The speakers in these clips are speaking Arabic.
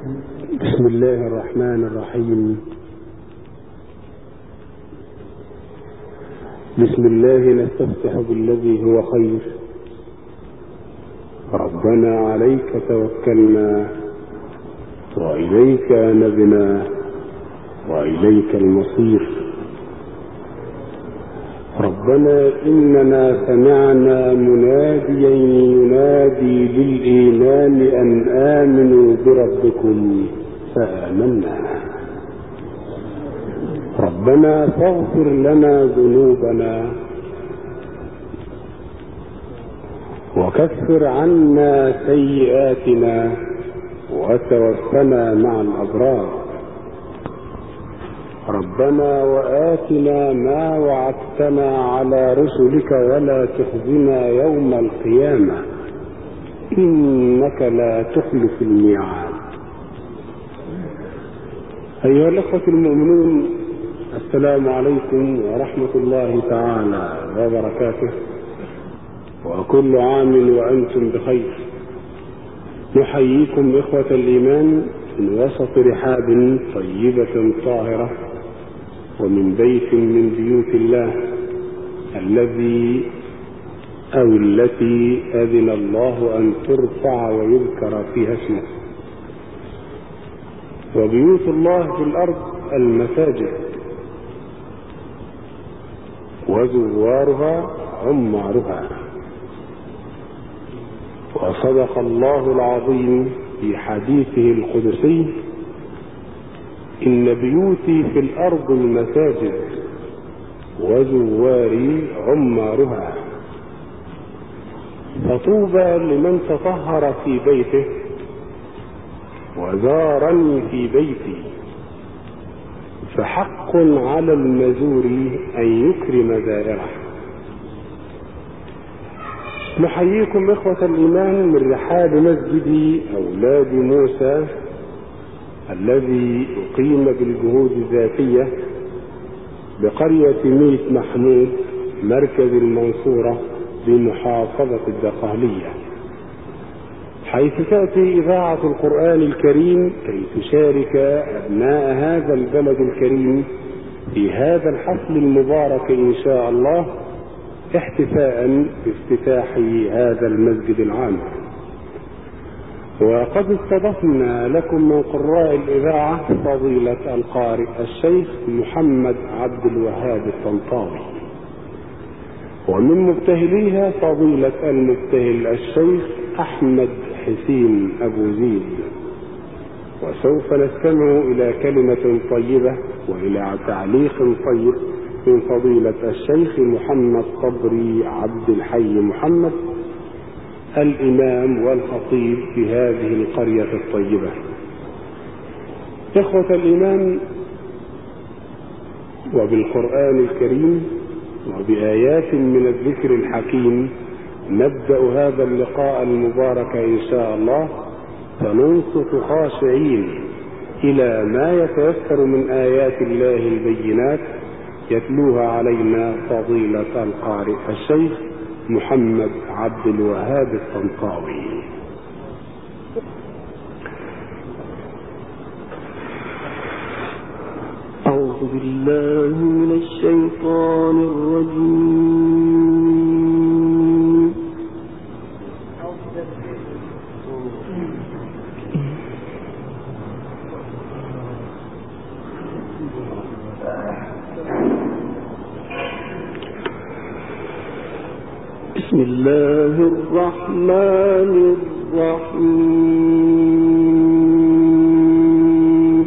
بسم الله الرحمن الرحيم. بسم الله نستفتح بالذي هو خير. ربنا عليك توكلنا وإليك نبنا وإليك المصير. ربنا إننا سمعنا مناديا ينادي للإيمان أن آمنوا بربكم فآمنا. ربنا فاغفر لنا ذنوبنا وكفر عنا سيئاتنا وتوفنا مع الأبرار. ربنا وآتنا ما وعدتنا على رسلك ولا تخزنا يوم القيامة إنك لا تخلف الميعاد. أيها الأخوة المؤمنون، السلام عليكم ورحمة الله تعالى وبركاته، وكل عام وأنتم بخير. نحييكم إخوة الإيمان من وسط رحاب طيبة طاهرة ومن بيت من بيوت الله التي أذن الله أن ترفع ويذكر فيها اسمه. وبيوت الله في الأرض المساجد، وزوارها عمارها. وصدق الله العظيم في حديثه القدسي: إن بيوتي في الأرض المساجد وزواري عمارها. فطوبى لمن تطهر في بيته وزارني في بيتي، فحق على المزور أن يكرم زائره. نحييكم إخوة الإيمان من رحاب مسجد أولاد موسى الذي أقيم بالجهود الذاتية بقرية ميت محمود مركز المنصورة بمحافظة الدقهلية، حيث تأتي إذاعة القرآن الكريم كي تشارك أبناء هذا البلد الكريم في هذا الحفل المبارك إن شاء الله، احتفاء بافتتاح هذا المسجد العام. وقد استضفنا لكم من قراء الإذاعة فضيلة القارئ الشيخ محمد عبد الوهاب الطنطاوي، ومن مبتهليها فضيلة المبتهل الشيخ أحمد حسين أبو زيد. وسوف نستمع إلى كلمة طيبة وإلى تعليق طيب من فضيلة الشيخ محمد صبري عبد الحي محمد، الإمام والخطيب في هذه القرية الطيبة. إخوة الإيمان، وبالقرآن الكريم وبآيات من الذكر الحكيم نبدأ هذا اللقاء المبارك إن شاء الله، فننصت خاشعين إلى ما يتيسر من آيات الله البينات يتلوها علينا فضيلة القارئ الشيخ محمد عبد الوهاب الطنطاوي. أعوذ بالله من الشيطان الرجيم. بسم الله الرحمن الرحيم.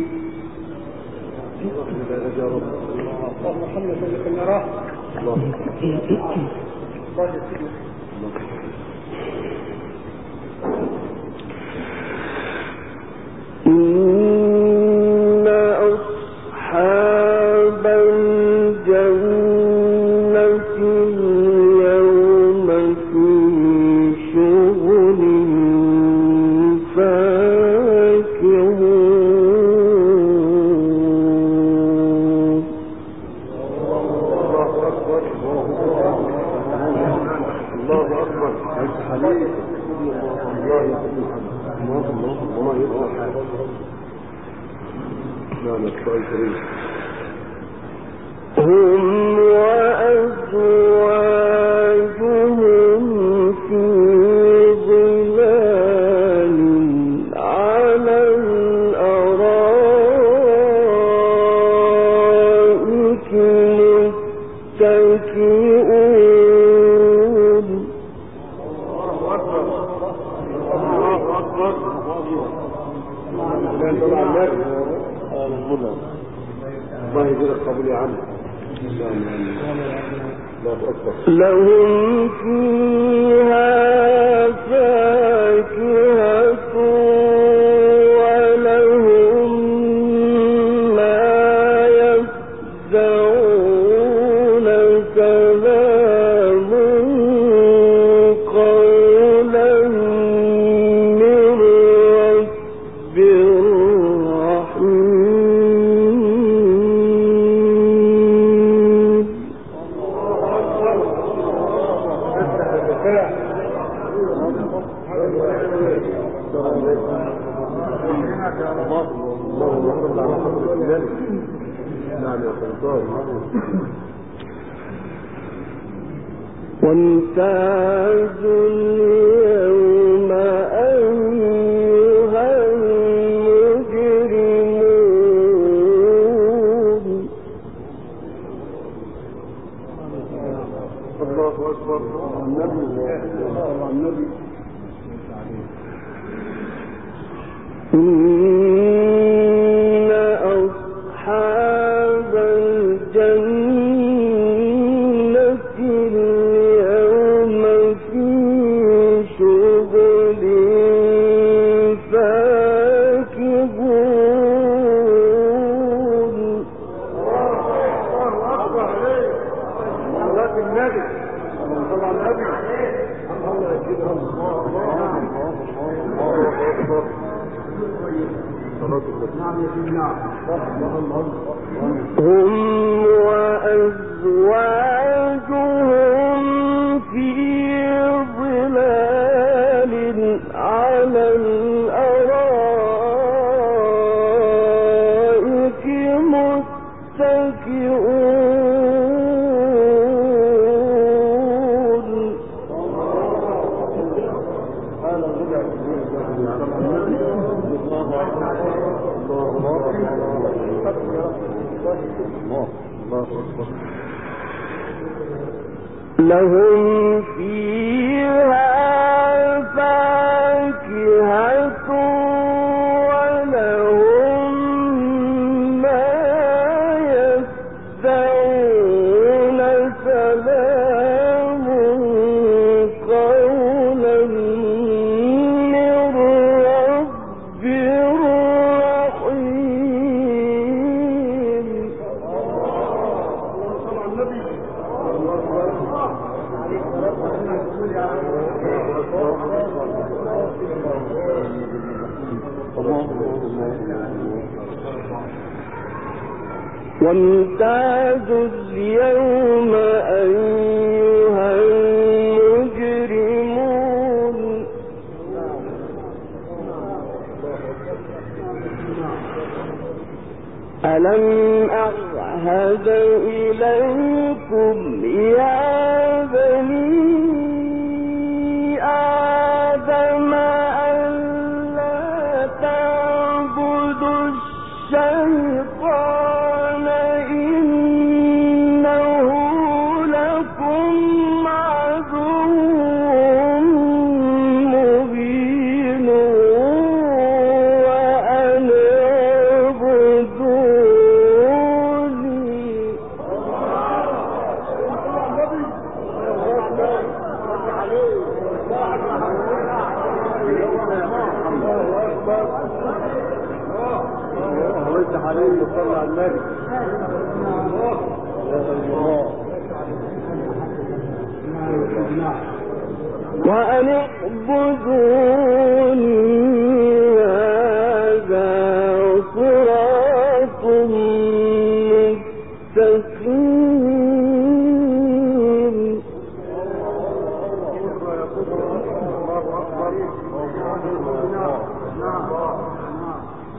إن أصحاب الجنة اليوم في شغل فاكهون. الله أكبر. الله هم وأزواجهم في ظلال على الأرائك متكئون. الله يجزيك قبل عنه. لهم فيها فاكهة ولهم ما يدعون كلام قولا من رب وامتازوا اليوم أيها المجرمون. الله أكبر. النبي إن أصحاب الجنة اليوم في شغل فاكهون. هم وأزواجهم في ظلال على الأرائك متكئون. لهم فيها فاكهة ولهم ما يدعون سلام قولا من رب رحيم. وامتازوا اليوم أيها المجرمون. ألم أعهد إليكم يا بني آدم ألا تعبدوا الشيطان إنه لكم عدو مبين وأن اعبدوني. وأن اعبدوني هذا صراط مستقيم.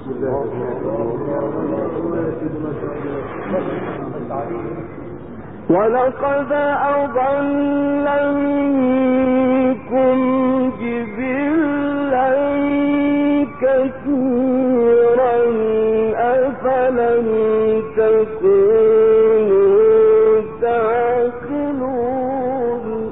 ولقد أضل منكم جبلا كثيرا أفلم تكونوا تعقلون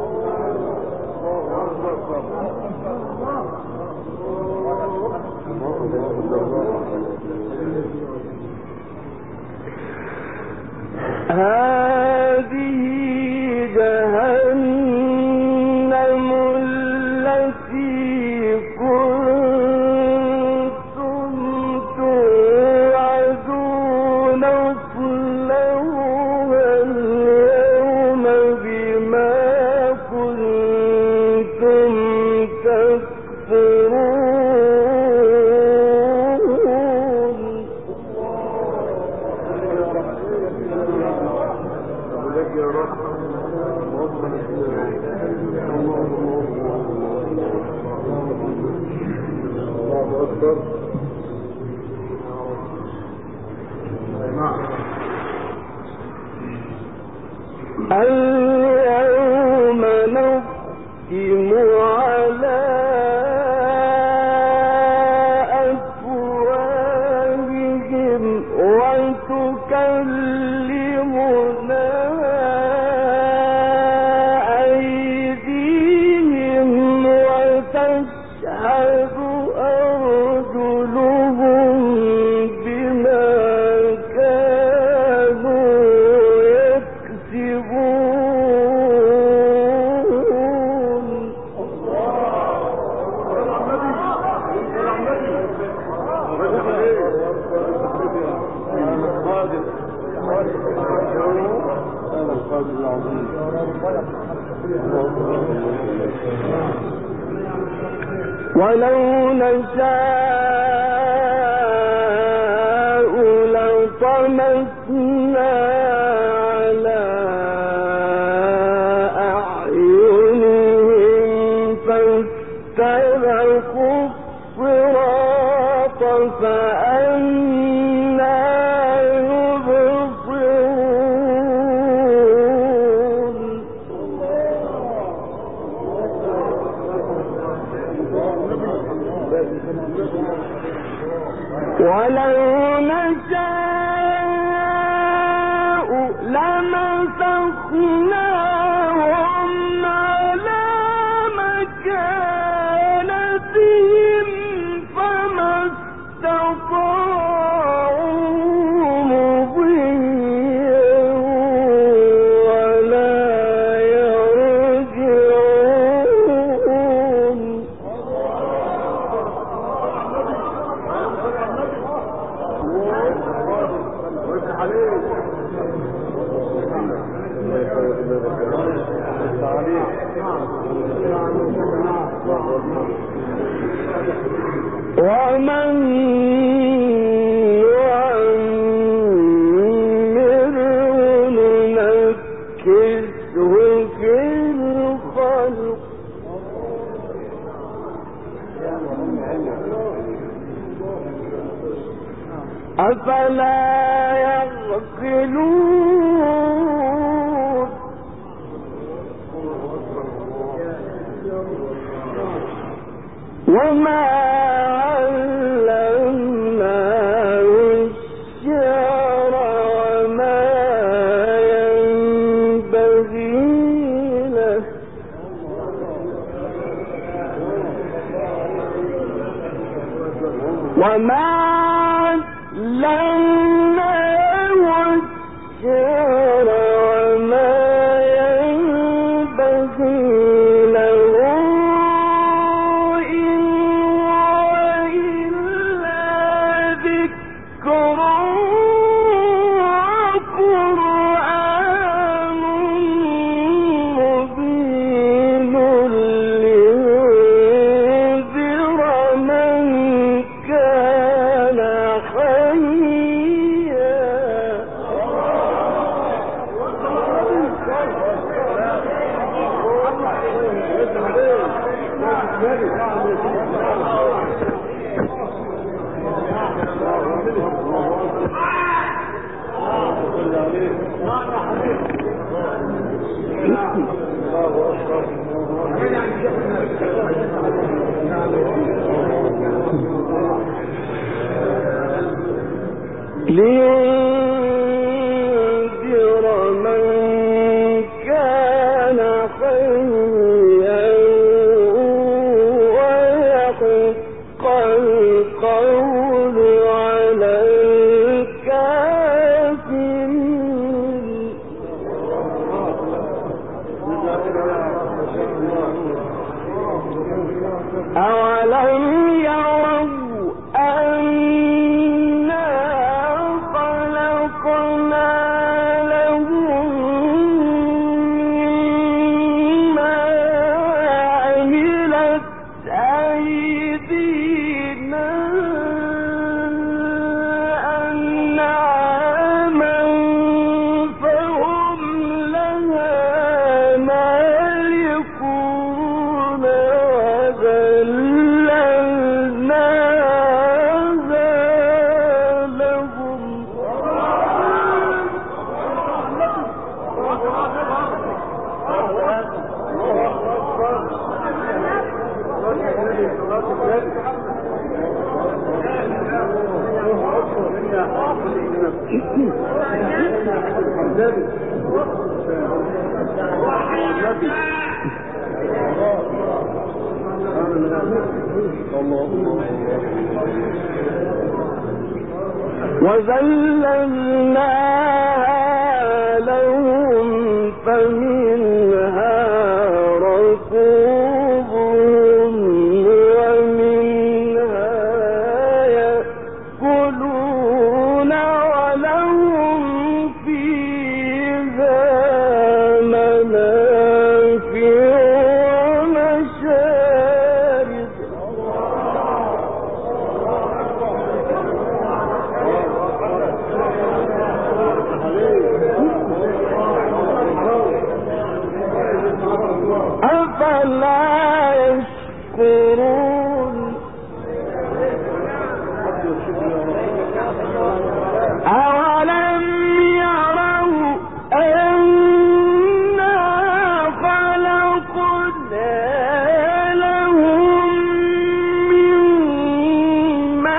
هذه جهنم التي كنتم توعدون اصلوها اليوم بما كنتم تكفرون اليوم نختم على أفواههم وتكلمنا أيديهم وتشهد أرجلهم بما كانوا يكسبون ولو نشاء لطمسنا على أعينهم فاستبقوا الصراط فأنى يبصرون ولو نشاء لمسخناهم على مكانتهم فما استطاعوا مضيا ولا يرجعون ومن يعمره ننكسه في الخلق أفلا يعقلون وما علمناه الشعر وما ينبغي له وما علمناه الشعر وما ينبغي له حي لينذر من كان حيا ويحق القول على الكافرين. أولم يروا أنا خلقنا لهم مما عملت أيدينا أنعاما فهم لها مالكون وذللناها لهم فمنها ركوبهم ومنها يأكلون ولهم فيها منافع ومشارب. أفلا يشكرون أولم يروا أنا خلقنا لهم مما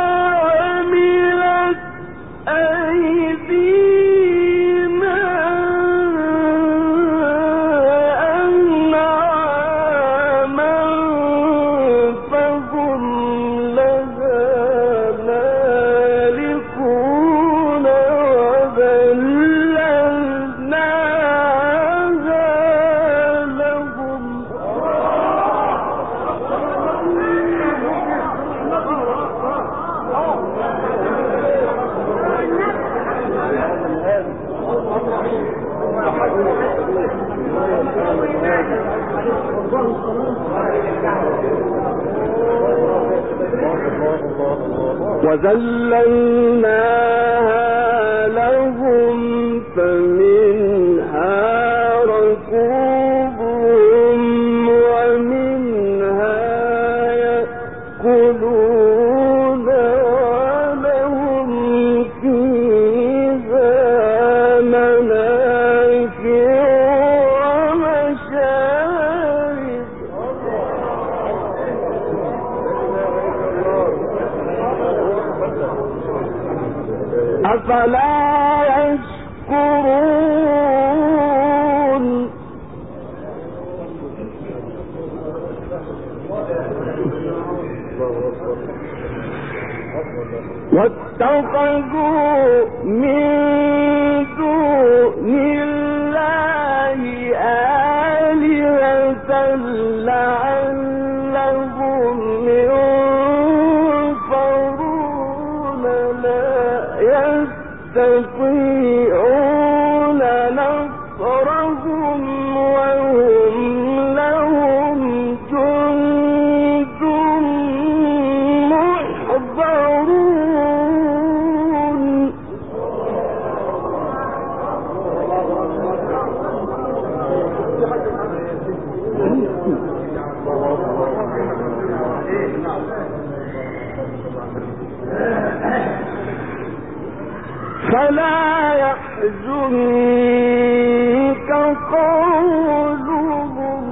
عملت أيدينا أنعاما فهم لها مالكون وذللناها لهم. وذللناها لهم فمنها ركوبهم ومنها يأكلون ولهم فيها منافع ومشارب. أفلا يشكرون واتخذوا من دون الله آلهة لعلهم ينصرون لا يستطيعون نصرهم وهم لهم جند محضرون. فلا يحزنك قولهم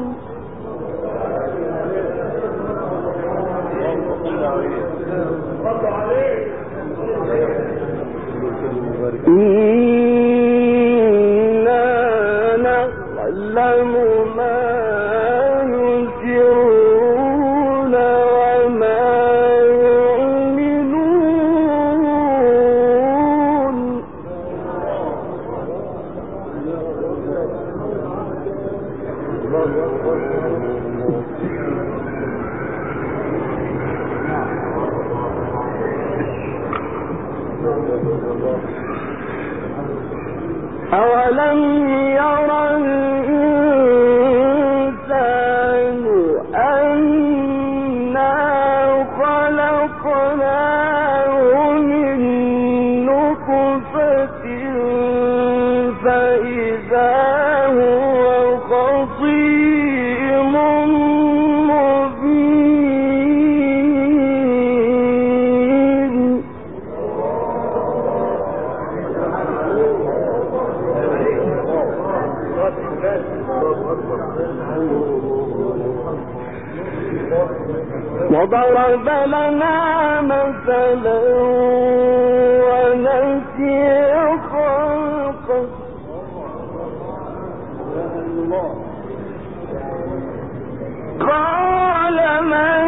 أولم ير الإنسان أنا خلقناه من نطفة فإذا هو خصيم مبين. وضرب لنا مثلا ونسي خلقه قال من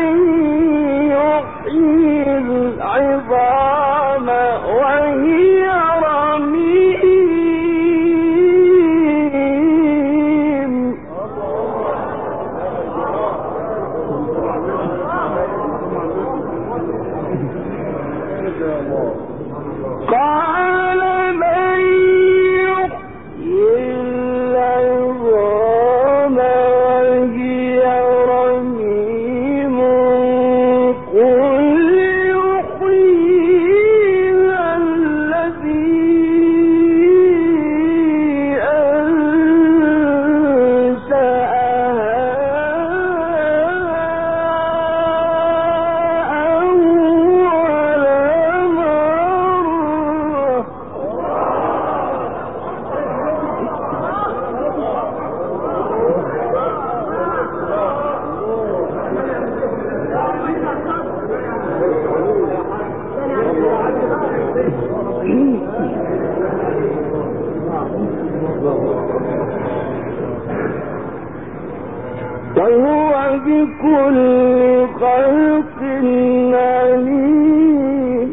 يحيي العظام وهي رميم. قال من يحيي العظام وهي رميم قل يحييها الذي وهو بكل خلق عليم.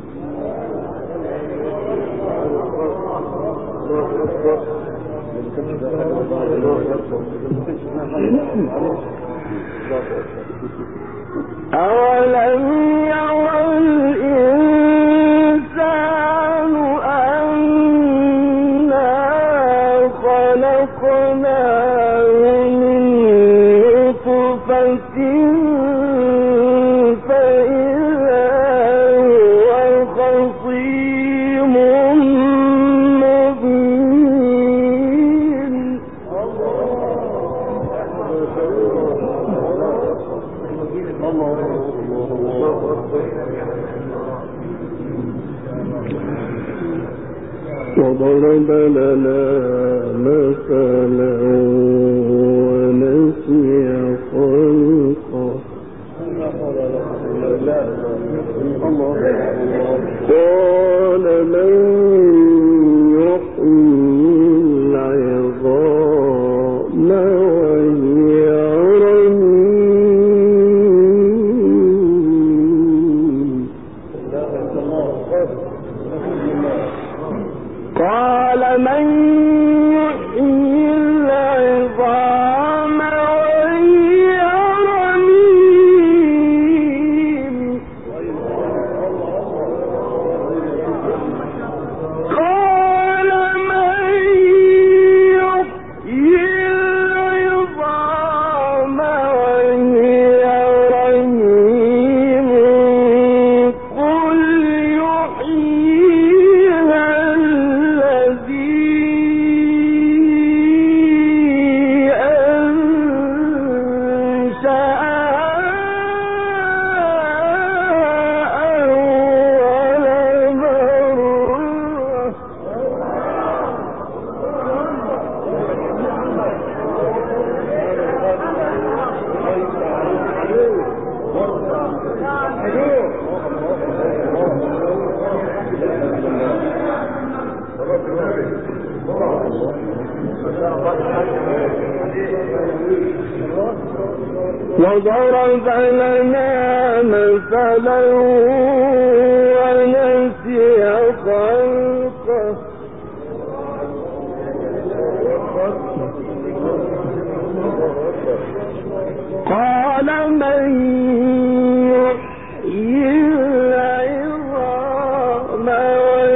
أولم ير الإنسان أنا خلقناه من نطفة فإذا هو خصيم مبين. وضرب لنا مثلا ونسي خلقه قال من يحيي العظام وهي رميم قال من يحيي العظام وهي رميم قال من يحيي العظام وهي رميم قل يحييها الذي وضرب لنا مثلا ونسي خلقه قال من يحيي العظام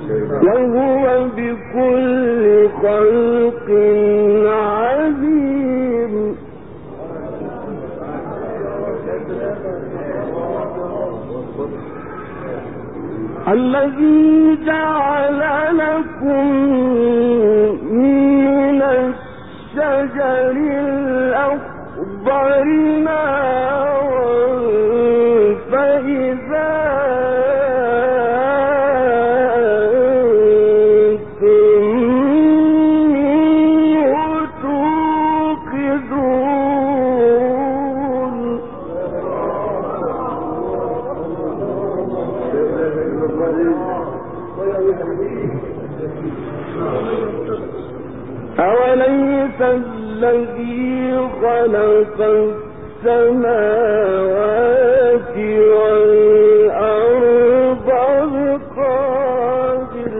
وهو بكل خلق عليم. الذي جعل لكم من الشجر الأخضر نارا فإذا أنتم منه توقدون. أوليس الذي خلق السماوات والأرض بقادر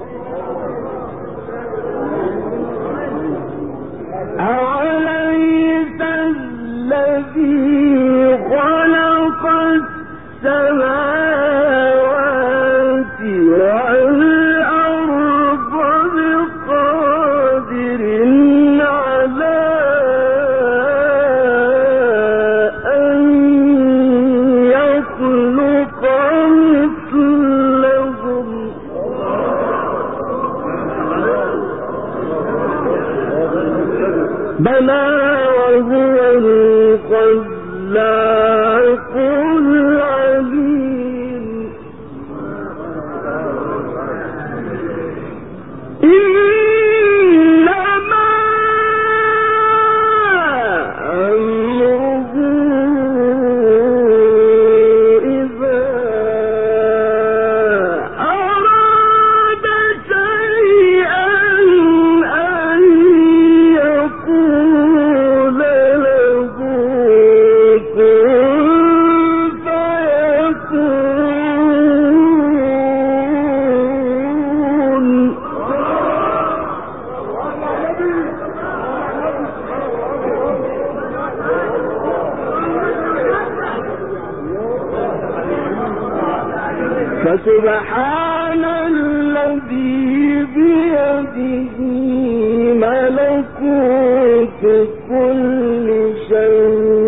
أوليس الذي خلق السماوات والأرض بقادر على أن يخلق مثلهم. بلى وهو الخلاق العليم. إنما أمره إذا أراد شيئا أن يقول له كن فيكون. فسبحان الذي بيده ملكوت كل شيء